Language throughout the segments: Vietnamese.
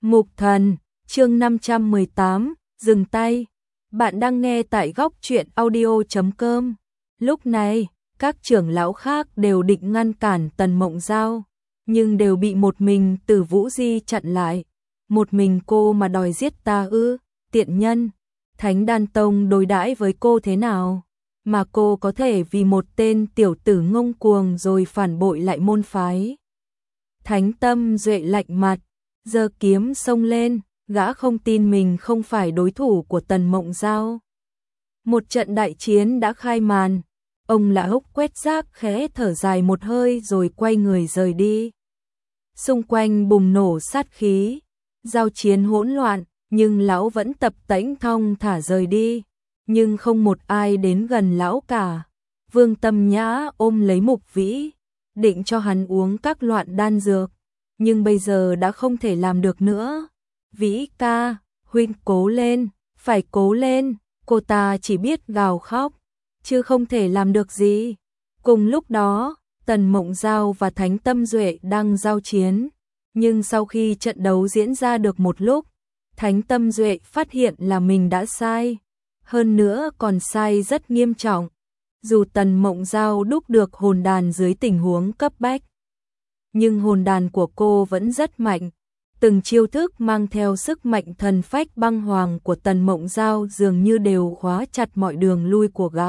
Mục Thần, chương 518, dừng tay. Bạn đang nghe tại góc truyện audio.com. Lúc này, các trưởng lão khác đều định ngăn cản Tần Mộng Giao, nhưng đều bị một mình Tử Vũ Di chặn lại. Một mình cô mà đòi giết ta ư? Tiện nhân, Thánh Đan Tông đối đãi với cô thế nào? Mà cô có thể vì một tên tiểu tử ngông cuồng rồi phản bội lại môn phái. Thánh Tâm Duệ lạnh mặt, giơ kiếm xông lên, gã không tin mình không phải đối thủ của Tần Mộng Giao. Một trận đại chiến đã khai màn, ông Lã Húc quét rác khẽ thở dài một hơi rồi quay người rời đi. Xung quanh bùng nổ sát khí, giao chiến hỗn loạn, nhưng lão vẫn tập tễnh thong thả rời đi, nhưng không một ai đến gần lão cả. Vương Tâm Nhã ôm lấy Mục Vĩ, định cho hắn uống các loại đan dược, nhưng bây giờ đã không thể làm được nữa. Vĩ ca, huynh cố lên, phải cố lên. Cô ta chỉ biết gào khóc, chứ không thể làm được gì. Cùng lúc đó, Tần Mộng Giao và Thánh Tâm Duệ đang giao chiến, nhưng sau khi trận đấu diễn ra được một lúc, Thánh Tâm Duệ phát hiện là mình đã sai, hơn nữa còn sai rất nghiêm trọng. Dù Tần Mộng Giao đúc được hồn đàn dưới tình huống cấp bách, nhưng hồn đàn của cô vẫn rất mạnh. Từng chiêu thức mang theo sức mạnh thần phách băng hoàng của Tần Mộng Giao dường như đều khóa chặt mọi đường lui của gã,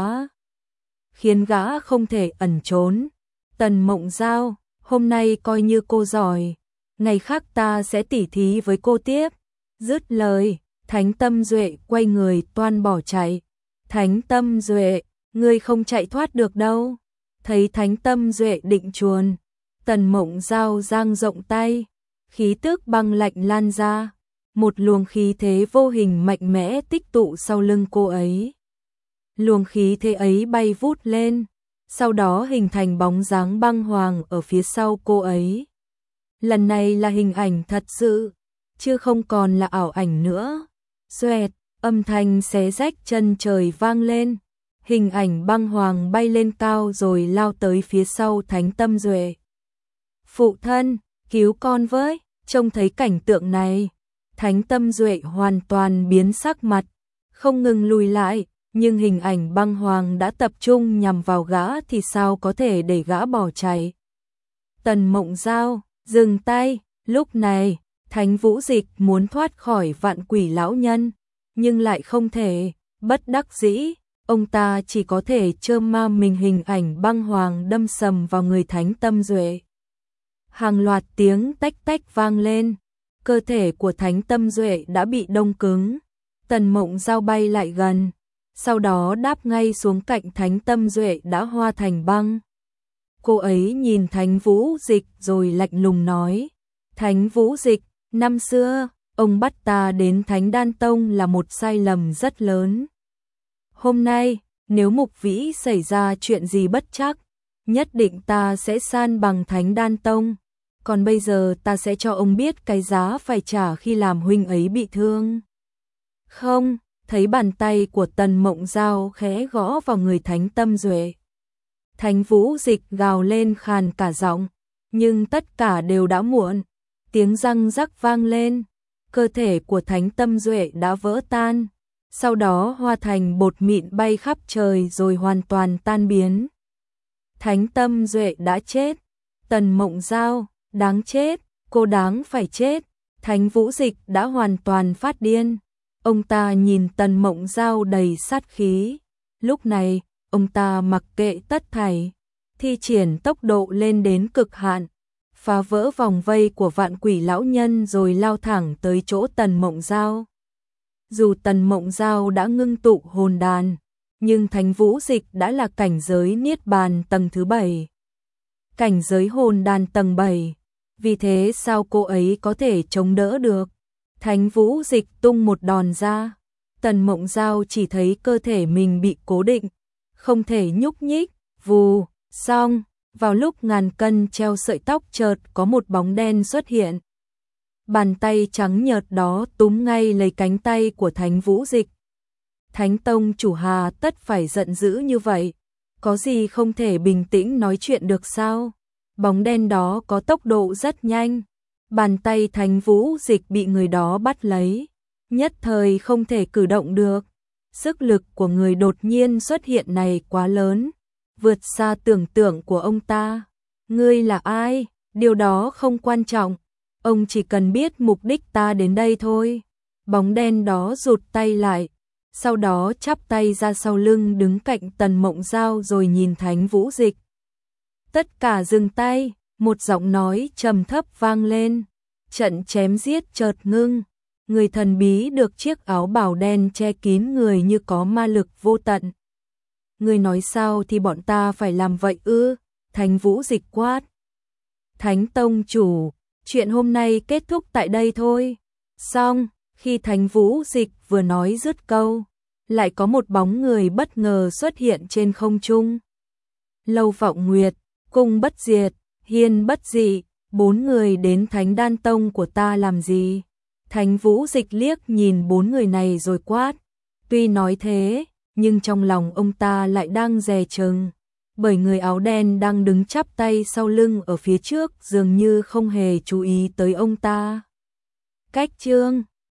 khiến gã không thể ẩn trốn. Tần Mộng Giao, hôm nay coi như cô giỏi, ngày khác ta sẽ tỉ thí với cô tiếp. Dứt lời, Thánh Tâm Duệ quay người toan bỏ chạy. Thánh Tâm Duệ, ngươi không chạy thoát được đâu. Thấy Thánh Tâm Duệ định chuồn, Tần Mộng Giao dang rộng tay, khí tức băng lạnh lan ra, một luồng khí thế vô hình mạnh mẽ tích tụ sau lưng cô ấy. Luồng khí thế ấy bay vút lên, sau đó hình thành bóng dáng băng hoàng ở phía sau cô ấy. Lần này là hình ảnh thật sự, chứ không còn là ảo ảnh nữa. Xoẹt, âm thanh xé rách chân trời vang lên, hình ảnh băng hoàng bay lên cao rồi lao tới phía sau Thánh Tâm Duệ. Phụ thân, cứu con với. Trông thấy cảnh tượng này, Thánh Tâm Duệ hoàn toàn biến sắc mặt, không ngừng lùi lại, nhưng hình ảnh băng hoàng đã tập trung nhằm vào gã thì sao có thể để gã bỏ chạy. Tần Mộng Giao, dừng tay. Lúc này, Thánh Vũ Dịch muốn thoát khỏi Vạn Quỷ lão nhân, nhưng lại không thể. Bất đắc dĩ, ông ta chỉ có thể trơ ma mình hình ảnh băng hoàng đâm sầm vào người Thánh Tâm Duệ. Hàng loạt tiếng tách tách vang lên, cơ thể của Thánh Tâm Duệ đã bị đông cứng. Tần Mộng Giao bay lại gần, sau đó đáp ngay xuống cạnh Thánh Tâm Duệ đã hóa thành băng. Cô ấy nhìn Thánh Vũ Dịch rồi lạnh lùng nói: Thánh Vũ Dịch, năm xưa, ông bắt ta đến Thánh Đan Tông là một sai lầm rất lớn. Hôm nay, nếu Mục Vĩ xảy ra chuyện gì bất trắc, nhất định ta sẽ san bằng Thánh Đan Tông. Còn bây giờ ta sẽ cho ông biết cái giá phải trả khi làm huynh ấy bị thương. Không, thấy bàn tay của Tần Mộng Giao khẽ gõ vào người Thánh Tâm Duệ. Thánh Vũ Dịch gào lên khàn cả giọng, nhưng tất cả đều đã muộn. Tiếng răng rắc vang lên, cơ thể của Thánh Tâm Duệ đã vỡ tan, sau đó hóa thành bột mịn bay khắp trời rồi hoàn toàn tan biến. Thánh Tâm Duệ đã chết. Tần Mộng Giao, đáng chết, cô đáng phải chết. Thánh Vũ Dịch đã hoàn toàn phát điên. Ông ta nhìn Tần Mộng Giao đầy sát khí. Lúc này, ông ta mặc kệ tất thảy, thi triển tốc độ lên đến cực hạn, phá vỡ vòng vây của Vạn Quỷ lão nhân rồi lao thẳng tới chỗ Tần Mộng Giao. Dù Tần Mộng Giao đã ngưng tụ hồn đàn, nhưng Thánh Vũ Dịch đã là cảnh giới Niết Bàn tầng thứ 7. Cảnh giới hồn đàn tầng 7, vì thế sao cô ấy có thể chống đỡ được. Thánh Vũ Dịch tung một đòn ra, Tần Mộng Giao chỉ thấy cơ thể mình bị cố định, không thể nhúc nhích. Vù, xong, vào lúc ngàn cân treo sợi tóc chợt có một bóng đen xuất hiện. Bàn tay trắng nhợt đó túm ngay lấy cánh tay của Thánh Vũ Dịch. Thánh Tông chủ hà tất phải giận dữ như vậy, có gì không thể bình tĩnh nói chuyện được sao? Bóng đen đó có tốc độ rất nhanh, bàn tay Thánh Vũ Dịch bị người đó bắt lấy, nhất thời không thể cử động được. Sức lực của người đột nhiên xuất hiện này quá lớn, vượt xa tưởng tượng của ông ta. Ngươi là ai? Điều đó không quan trọng, ông chỉ cần biết mục đích ta đến đây thôi. Bóng đen đó rụt tay lại, sau đó chắp tay ra sau lưng đứng cạnh Tần Mộng Giao rồi nhìn Thánh Vũ Dịch. Tất cả dừng tay, một giọng nói trầm thấp vang lên. Trận chém giết chợt ngưng, người thần bí được chiếc áo bào đen che kín người như có ma lực vô tận. Ngươi nói sao thì bọn ta phải làm vậy ư? Thánh Vũ Dịch quát. Thánh Tông chủ, chuyện hôm nay kết thúc tại đây thôi. Xong, khi Thánh Vũ Dịch vừa nói dứt câu, lại có một bóng người bất ngờ xuất hiện trên không trung. Lâu Vọng Nguyệt, Cung Bất Diệt, Hiên Bất Dị, 4 người đến Thánh Đan Tông của ta làm gì? Thánh Vũ Dịch liếc nhìn 4 người này rồi quát. Tuy nói thế, nhưng trong lòng ông ta lại đang dè chừng, bởi người áo đen đang đứng chắp tay sau lưng ở phía trước dường như không hề chú ý tới ông ta. Cách chương